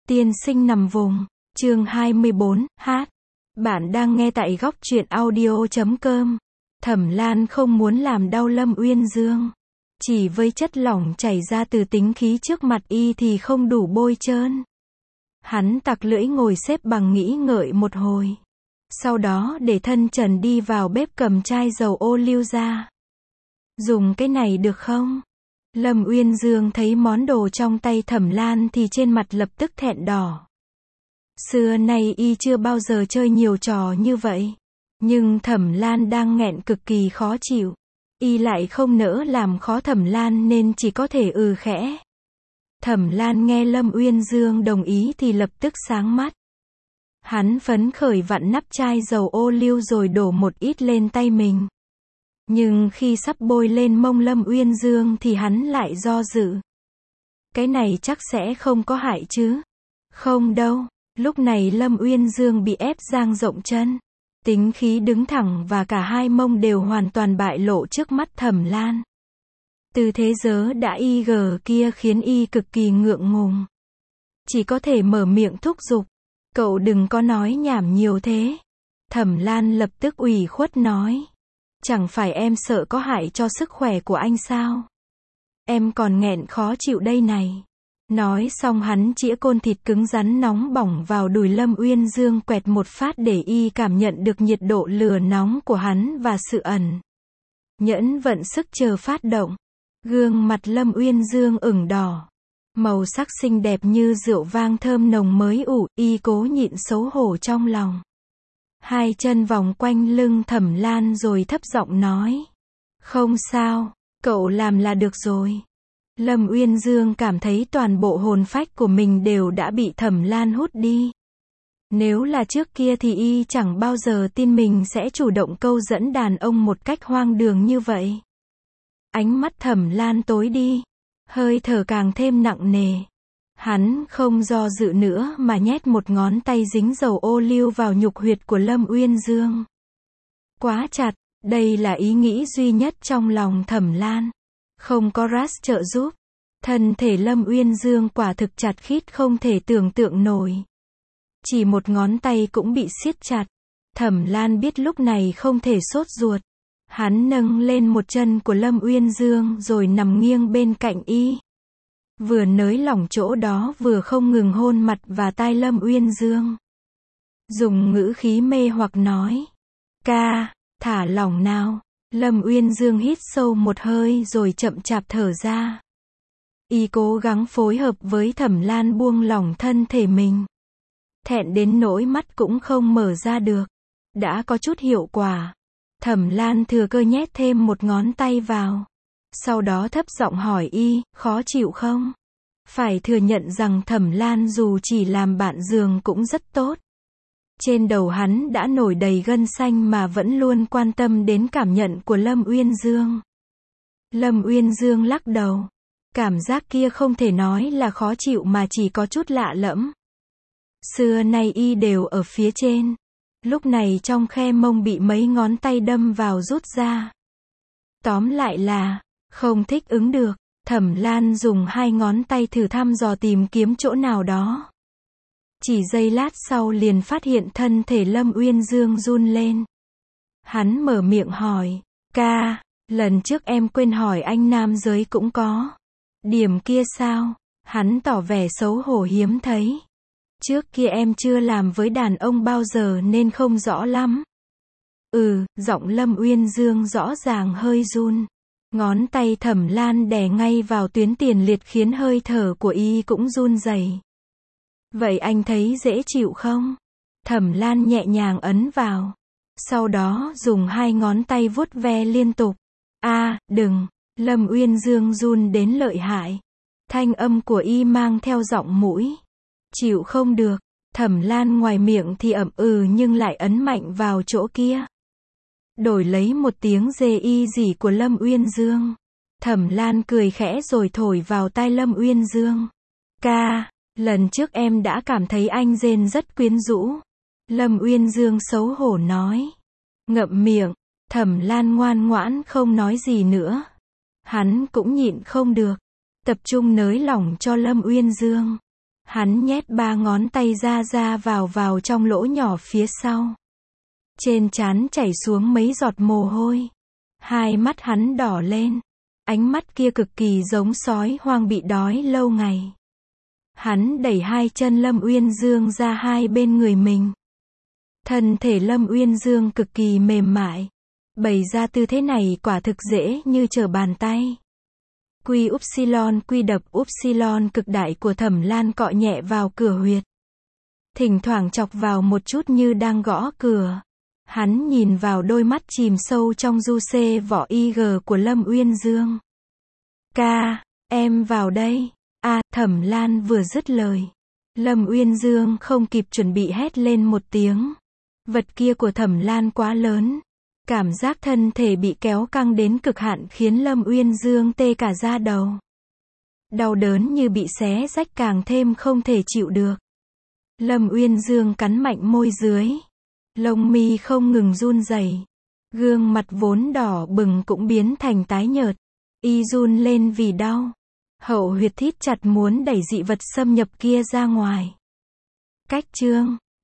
Tiên sinh nằm vùng. Chương 24, hát. Bạn đang nghe tại góc truyện audio.com. Thẩm Lan không muốn làm đau Lâm Uyên Dương. Chỉ với chất lỏng chảy ra từ tính khí trước mặt y thì không đủ bôi trơn. Hắn tặc lưỡi ngồi xếp bằng nghĩ ngợi một hồi. Sau đó để thân trần đi vào bếp cầm chai dầu ô liu ra. Dùng cái này được không? Lâm Uyên Dương thấy món đồ trong tay Thẩm Lan thì trên mặt lập tức thẹn đỏ. Xưa nay y chưa bao giờ chơi nhiều trò như vậy. Nhưng Thẩm Lan đang nghẹn cực kỳ khó chịu. Y lại không nỡ làm khó Thẩm Lan nên chỉ có thể khẽ. Thẩm Lan nghe Lâm Uyên Dương đồng ý thì lập tức sáng mắt. Hắn phấn khởi vặn nắp chai dầu ô liu rồi đổ một ít lên tay mình. Nhưng khi sắp bôi lên mông Lâm Uyên Dương thì hắn lại do dự. Cái này chắc sẽ không có hại chứ? Không đâu. Lúc này Lâm Uyên Dương bị ép dang rộng chân. Tính khí đứng thẳng và cả hai mông đều hoàn toàn bại lộ trước mắt Thẩm Lan. Từ thế giới đã kia khiến y cực kỳ ngượng ngùng. Chỉ có thể mở miệng thúc giục. Cậu đừng có nói nhảm nhiều thế. Thẩm Lan lập tức ủy khuất nói. Chẳng phải em sợ có hại cho sức khỏe của anh sao? Em còn nghẹn khó chịu đây này. Nói xong hắn chĩa côn thịt cứng rắn nóng bỏng vào đùi Lâm Uyên Dương quẹt một phát để y cảm nhận được nhiệt độ lửa nóng của hắn và sự nhẫn vận sức chờ phát động. Gương mặt Lâm Uyên Dương ửng đỏ. Màu sắc xinh đẹp như rượu vang thơm nồng mới ủ, y cố nhịn xấu hổ trong lòng. Hai chân vòng quanh lưng Thẩm Lan rồi thấp giọng nói. Không sao, cậu làm là được rồi. Lâm Uyên Dương cảm thấy toàn bộ hồn phách của mình đều đã bị Thẩm Lan hút đi. Nếu là trước kia thì y chẳng bao giờ tin mình sẽ chủ động câu dẫn đàn ông một cách hoang đường như vậy. Ánh mắt Thẩm Lan tối đi. Hơi thở càng thêm nặng nề. Hắn không do dự nữa mà nhét một ngón tay dính dầu ô liu vào nhục huyệt của Lâm Uyên Dương. Quá chặt, đây là ý nghĩ duy nhất trong lòng Thẩm Lan. Không có Ras trợ giúp. Thân thể Lâm Uyên Dương quả thực chặt khít không thể tưởng tượng nổi. Chỉ một ngón tay cũng bị siết chặt. Thẩm Lan biết lúc này không thể sốt ruột. Hắn nâng lên một chân của Lâm Uyên Dương rồi nằm nghiêng bên cạnh y. Vừa nới lỏng chỗ đó vừa không ngừng hôn mặt và tai Lâm Uyên Dương. Dùng ngữ khí mê hoặc nói. Ca, thả lỏng nào. Lâm Uyên Dương hít sâu một hơi rồi chậm chạp thở ra. Y cố gắng phối hợp với Thẩm Lan buông lỏng thân thể mình. Thẹn đến nỗi mắt cũng không mở ra được. Đã có chút hiệu quả. Thẩm Lan thừa cơ nhét thêm một ngón tay vào. Sau đó thấp giọng hỏi y, khó chịu không? Phải thừa nhận rằng Thẩm Lan dù chỉ làm bạn giường cũng rất tốt. Trên đầu hắn đã nổi đầy gân xanh mà vẫn luôn quan tâm đến cảm nhận của Lâm Uyên Dương. Lâm Uyên Dương lắc đầu. Cảm giác kia không thể nói là khó chịu mà chỉ có chút lạ lẫm. Xưa nay y đều ở phía trên. Lúc này trong khe mông bị mấy ngón tay đâm vào rút ra. Tóm lại là, không thích ứng được. Thẩm Lan dùng hai ngón tay thử thăm dò tìm kiếm chỗ nào đó. Chỉ giây lát sau liền phát hiện thân thể Lâm Uyên Dương run lên. Hắn mở miệng hỏi. Ca, lần trước em quên hỏi anh nam giới cũng có. Điểm kia sao? Hắn tỏ vẻ xấu hổ hiếm thấy. Trước kia em chưa làm với đàn ông bao giờ nên không rõ lắm. Giọng Lâm Uyên Dương rõ ràng hơi run. Ngón tay Thẩm Lan đè ngay vào tuyến tiền liệt khiến hơi thở của y cũng run rẩy. Vậy anh thấy dễ chịu không? Thẩm Lan nhẹ nhàng ấn vào. Sau đó dùng hai ngón tay vuốt ve liên tục. Đừng. Lâm Uyên Dương run đến lợi hại. Thanh âm của y mang theo giọng mũi. Chịu không được. Thẩm Lan ngoài miệng thì ậm nhưng lại ấn mạnh vào chỗ kia. Đổi lấy một tiếng rê y rỉ của Lâm Uyên Dương. Thẩm Lan cười khẽ rồi thổi vào tai Lâm Uyên Dương. Ca, lần trước em đã cảm thấy anh rên rất quyến rũ. Lâm Uyên Dương xấu hổ nói. Ngậm miệng. Thẩm Lan ngoan ngoãn không nói gì nữa. Hắn cũng nhịn không được. Tập trung nới lỏng cho Lâm Uyên Dương. Hắn nhét 3 ngón tay ra vào trong lỗ nhỏ phía sau. Trên trán chảy xuống mấy giọt mồ hôi. Hai mắt hắn đỏ lên. Ánh mắt kia cực kỳ giống sói hoang bị đói lâu ngày. Hắn đẩy hai chân Lâm Uyên Dương ra hai bên người mình. Thân thể Lâm Uyên Dương cực kỳ mềm mại. Bày ra tư thế này quả thực dễ như trở bàn tay. Quy đập upsilon cực đại của Thẩm Lan cọ nhẹ vào cửa huyệt. Thỉnh thoảng chọc vào một chút như đang gõ cửa. Hắn nhìn vào đôi mắt chìm sâu trong du xê vỏ IG của Lâm Uyên Dương. Ca, em vào đây. Thẩm Lan vừa dứt lời. Lâm Uyên Dương không kịp chuẩn bị hét lên một tiếng. Vật kia của Thẩm Lan quá lớn. Cảm giác thân thể bị kéo căng đến cực hạn khiến Lâm Uyên Dương tê cả da đầu. Đau đớn như bị xé rách càng thêm không thể chịu được. Lâm Uyên Dương cắn mạnh môi dưới. Lông mi không ngừng run rẩy. Gương mặt vốn đỏ bừng cũng biến thành tái nhợt. Y run lên vì đau. Hậu huyệt thít chặt muốn đẩy dị vật xâm nhập kia ra ngoài. Cách chương